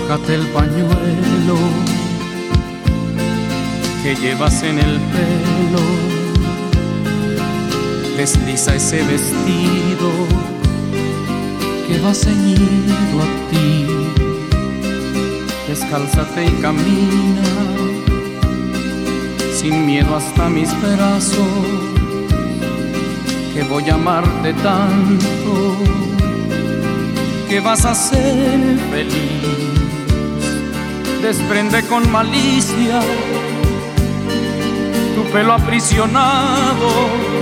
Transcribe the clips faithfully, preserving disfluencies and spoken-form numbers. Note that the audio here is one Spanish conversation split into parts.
Aflójate el pañuelo que llevas en el pelo, desliza ese vestido que va ceñido a ti, descálzate y camina sin miedo hasta mis brazos, que voy a amarte tanto que vas a ser feliz. Desprende con malicia tu pelo aprisionado,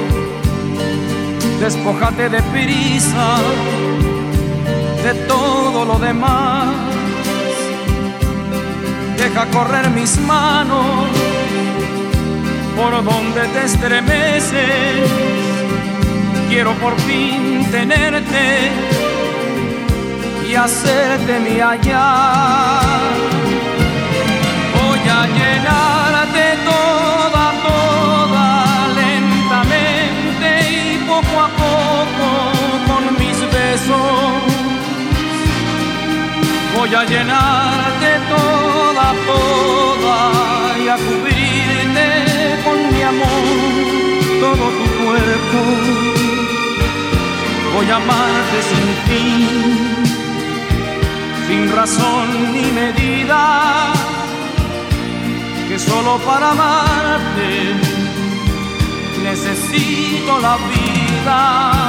despójate de prisa de todo lo demás, deja correr mis manos por donde te estremeces, quiero por fin tenerte y hacerte mía ya. Voy a llenarte toda, toda, lentamente y poco a poco con mis besos. Voy a llenarte toda, toda y a cubrirte con mi amor todo tu cuerpo. Voy a amarte sin fin, sin razón ni medida, que solo para amarte necesito la vida.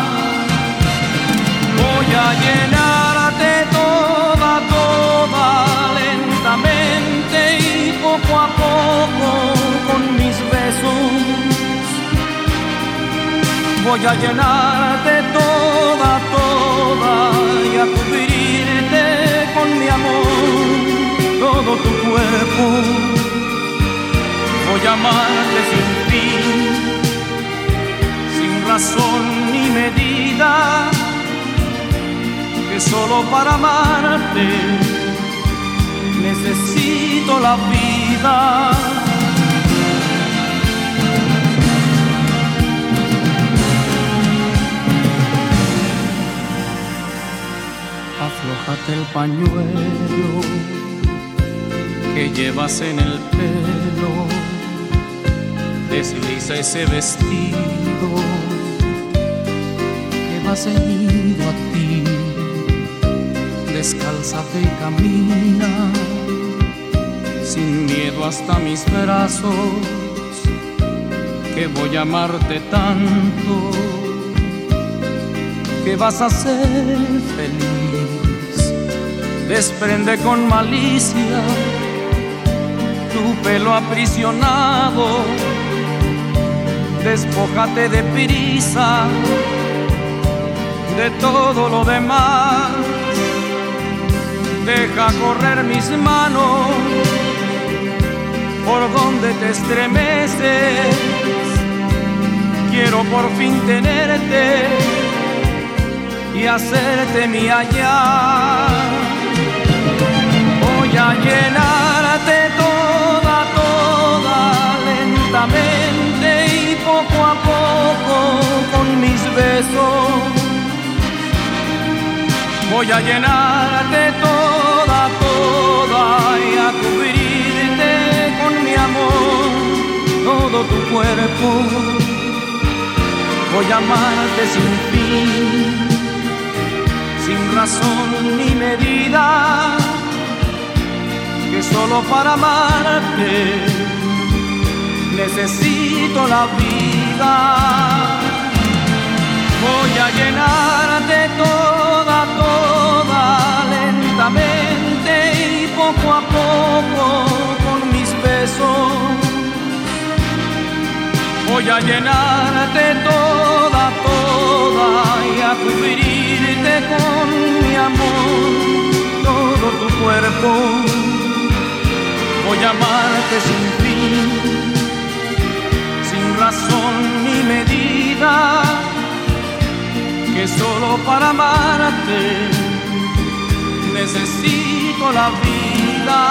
Voy a llenarte toda, toda, lentamente y poco a poco con mis besos. Voy a llenarte toda, toda y a cubrirte con mi amor todo tu cuerpo. Voy a amarte sin fin, sin razón ni medida, que solo para amarte necesito la vida. Aflójate el pañuelo que llevas en el pelo, desliza ese vestido que va ceñido a ti, descálzate y camina sin miedo hasta mis brazos, que voy a amarte tanto que vas a ser feliz. Desprende con malicia tu pelo aprisionado, despójate de prisa de todo lo demás, deja correr mis manos por donde te estremeces, quiero por fin tenerte y hacerte mía ya. Voy a llenarte toda, toda, lentamente y poco a poco con mis besos. Voy a llenarte toda, toda y a cubrirte con mi amor todo tu cuerpo. Voy a amarte sin fin, sin razón ni medida, que solo para amarte necesito la vida. Voy a llenarte toda, toda, lentamente y poco a poco con mis besos. Voy a llenarte toda, toda y a cubrirte con mi amor todo tu cuerpo. Voy a amarte sin fin, sin razón ni medida, que solo para amarte necesito la vida.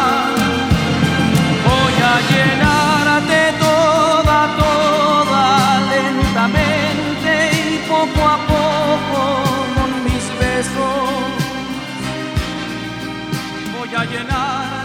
Voy a llenarte toda, toda, lentamente y poco a poco con mis besos. Voy a llenar